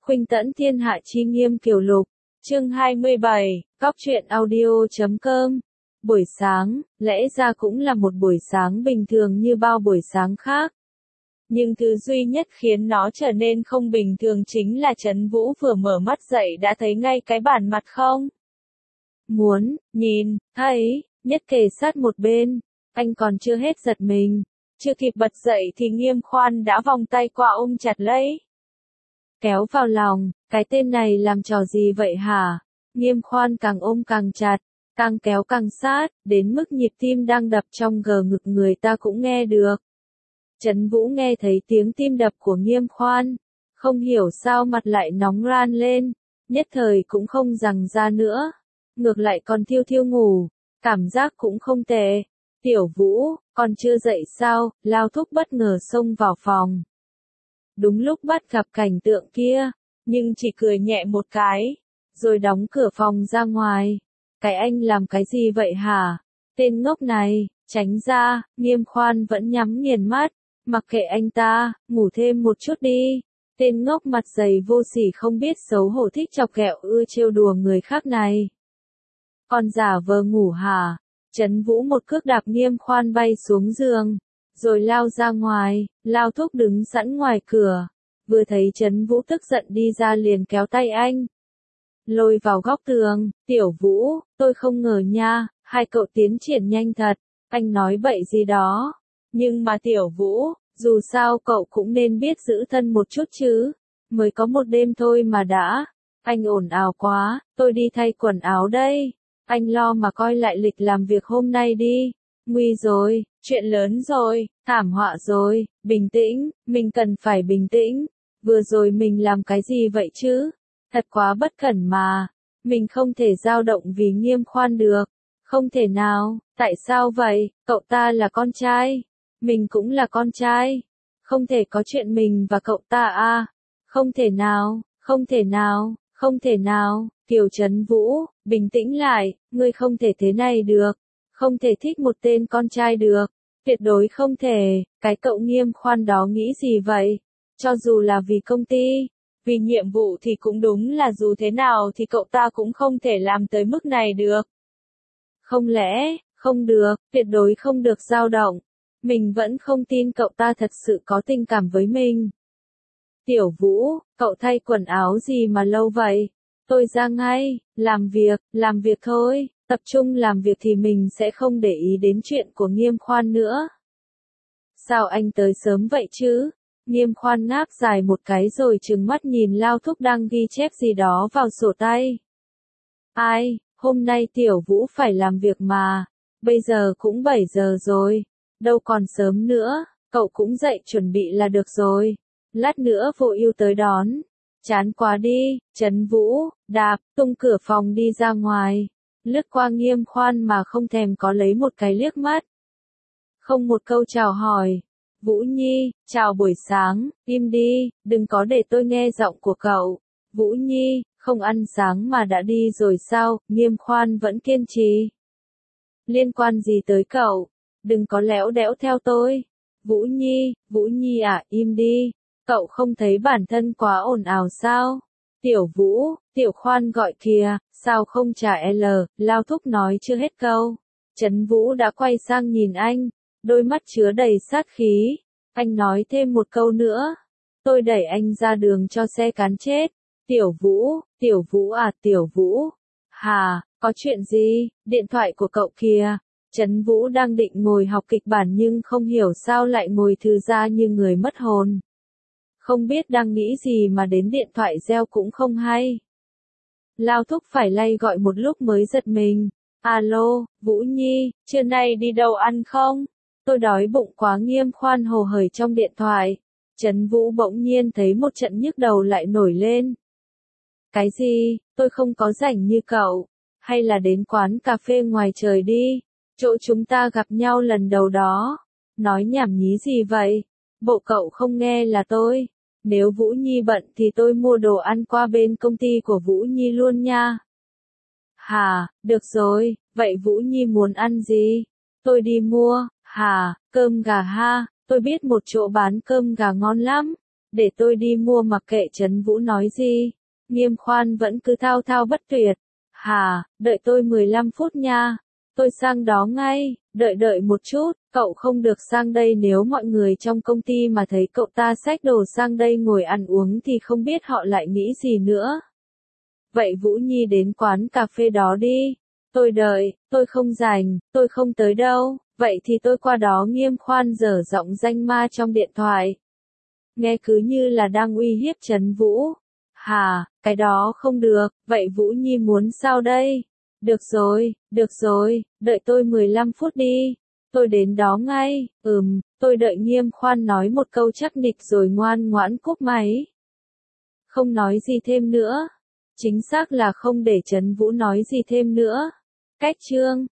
Khuynh tẫn thiên hạ chi nghiêm kiều lục, chương 27, góc truyện audio.com. Buổi sáng, lẽ ra cũng là một buổi sáng bình thường như bao buổi sáng khác. Nhưng thứ duy nhất khiến nó trở nên không bình thường chính là Trấn Vũ vừa mở mắt dậy đã thấy ngay cái bản mặt không muốn nhìn thấy, nhất kề sát một bên. Anh còn chưa hết giật mình, chưa kịp bật dậy thì Nghiêm Khoan đã vòng tay qua ôm chặt lấy, kéo vào lòng. Cái tên này làm trò gì vậy hả? Nghiêm Khoan càng ôm càng chặt, càng kéo càng sát, đến mức nhịp tim đang đập trong ngực người ta cũng nghe được. Trấn Vũ nghe thấy tiếng tim đập của Nghiêm Khoan, không hiểu sao mặt lại nóng ran lên, nhất thời cũng không giằng ra nữa, ngược lại còn thiêu thiêu ngủ, cảm giác cũng không tệ. Tiểu Vũ, còn chưa dậy sao? Lao Thúc bất ngờ xông vào phòng. Đúng lúc bắt gặp cảnh tượng kia, nhưng chỉ cười nhẹ một cái, rồi đóng cửa phòng ra ngoài. Cái anh làm cái gì vậy hả? Tên ngốc này, tránh ra. Nghiêm Khoan vẫn nhắm nghiền mắt, mặc kệ anh ta, ngủ thêm một chút đi. Tên ngốc mặt dày vô sỉ không biết xấu hổ thích chọc ghẹo ưa trêu đùa người khác này. Còn giả vờ ngủ hả? Trấn Vũ một cước đạp Nghiêm Khoan bay xuống giường, rồi lao ra ngoài. Lao Thúc đứng sẵn ngoài cửa, vừa thấy Trấn Vũ tức giận đi ra liền kéo tay anh, lôi vào góc tường. Tiểu Vũ, tôi không ngờ nha, hai cậu tiến triển nhanh thật. Anh nói bậy gì đó. Nhưng mà Tiểu Vũ, dù sao cậu cũng nên biết giữ thân một chút chứ. Mới có một đêm thôi mà đã. Anh ồn ào quá, tôi đi thay quần áo đây. Anh lo mà coi lại lịch làm việc hôm nay đi. Nguy rồi, chuyện lớn rồi, thảm họa rồi. Bình tĩnh, mình cần phải bình tĩnh. Vừa rồi mình làm cái gì vậy chứ? Thật quá bất cẩn mà. Mình không thể dao động vì Nghiêm Khoan được. Không thể nào. Tại sao vậy? Cậu ta là con trai. Mình cũng là con trai. Không thể có chuyện mình và cậu ta à? Không thể nào, không thể nào, không thể nào. Kiều Trấn Vũ, bình tĩnh lại, ngươi không thể thế này được. Không thể thích một tên con trai được. Tuyệt đối không thể. Cái cậu Nghiêm Khoan đó nghĩ gì vậy? Cho dù là vì công ty, vì nhiệm vụ thì cũng đúng là dù thế nào thì cậu ta cũng không thể làm tới mức này được. Không lẽ, không được, tuyệt đối không được dao động. Mình vẫn không tin cậu ta thật sự có tình cảm với mình. Tiểu Vũ, cậu thay quần áo gì mà lâu vậy? Tôi ra ngay, làm việc thôi, tập trung làm việc thì mình sẽ không để ý đến chuyện của Nghiêm Khoan nữa. Sao anh tới sớm vậy chứ? Nghiêm Khoan ngáp dài một cái rồi trừng mắt nhìn Lao Thúc đang ghi chép gì đó vào sổ tay. Ai, hôm nay Tiểu Vũ phải làm việc mà, bây giờ cũng 7 giờ rồi, đâu còn sớm nữa, cậu cũng dậy chuẩn bị là được rồi, lát nữa Vô Ưu tới đón. Chán quá đi. Trấn Vũ đạp tung cửa phòng đi ra ngoài, lướt qua Nghiêm Khoan mà không thèm có lấy một cái liếc mắt. Không một câu chào hỏi. Vũ Nhi, chào buổi sáng, im đi, đừng có để tôi nghe giọng của cậu. Vũ Nhi, không ăn sáng mà đã đi rồi sao? Nghiêm Khoan vẫn kiên trì. Liên quan gì tới cậu? Đừng có lẽo đẽo theo tôi. Vũ Nhi à, im đi. Cậu không thấy bản thân quá ồn ào sao? Tiểu Vũ, Tiểu Khoan gọi kìa, sao không trả L? Lao Thúc nói chưa hết câu. Trấn Vũ đã quay sang nhìn anh, đôi mắt chứa đầy sát khí. Anh nói thêm một câu nữa. Tôi đẩy anh ra đường cho xe cán chết. Tiểu Vũ à, Tiểu Vũ. Hà, có chuyện gì? Điện thoại của cậu kìa. Trấn Vũ đang định ngồi học kịch bản nhưng không hiểu sao lại ngồi thư ra như người mất hồn. Không biết đang nghĩ gì mà đến điện thoại reo cũng không hay. Lao Thúc phải lay gọi một lúc mới giật mình. Alo, Vũ Nhi, trưa nay đi đâu ăn không? Tôi đói bụng quá. Nghiêm Khoan hồ hởi trong điện thoại. Trấn Vũ bỗng nhiên thấy một trận nhức đầu lại nổi lên. Cái gì? Tôi không có rảnh như cậu. Hay là đến quán cà phê ngoài trời đi. Chỗ chúng ta gặp nhau lần đầu đó. Nói nhảm nhí gì vậy? Bộ cậu không nghe là tôi. Nếu Vũ Nhi bận thì tôi mua đồ ăn qua bên công ty của Vũ Nhi luôn nha. Hà, được rồi, vậy Vũ Nhi muốn ăn gì? Tôi đi mua. Hà, cơm gà ha, tôi biết một chỗ bán cơm gà ngon lắm. Để tôi đi mua mặc kệ Trấn Vũ nói gì. Nghiêm Khoan vẫn cứ thao thao bất tuyệt. Hà, đợi tôi 15 phút nha. Tôi sang đó ngay, đợi một chút, cậu không được sang đây nếu mọi người trong công ty mà thấy cậu ta xách đồ sang đây ngồi ăn uống thì không biết họ lại nghĩ gì nữa. Vậy Vũ Nhi đến quán cà phê đó đi. Tôi đợi, tôi không rảnh, tôi không tới đâu, vậy thì tôi qua đó. Nghiêm Khoan dở giọng danh ma trong điện thoại. Nghe cứ như là đang uy hiếp Trấn Vũ. Hà, cái đó không được, vậy Vũ Nhi muốn sao đây? Được rồi, đợi tôi 15 phút đi. Tôi đến đó ngay, tôi đợi. Nghiêm Khoan nói một câu chắc nịch rồi ngoan ngoãn cúp máy. Không nói gì thêm nữa. Chính xác là không để Trấn Vũ nói gì thêm nữa. Cách chương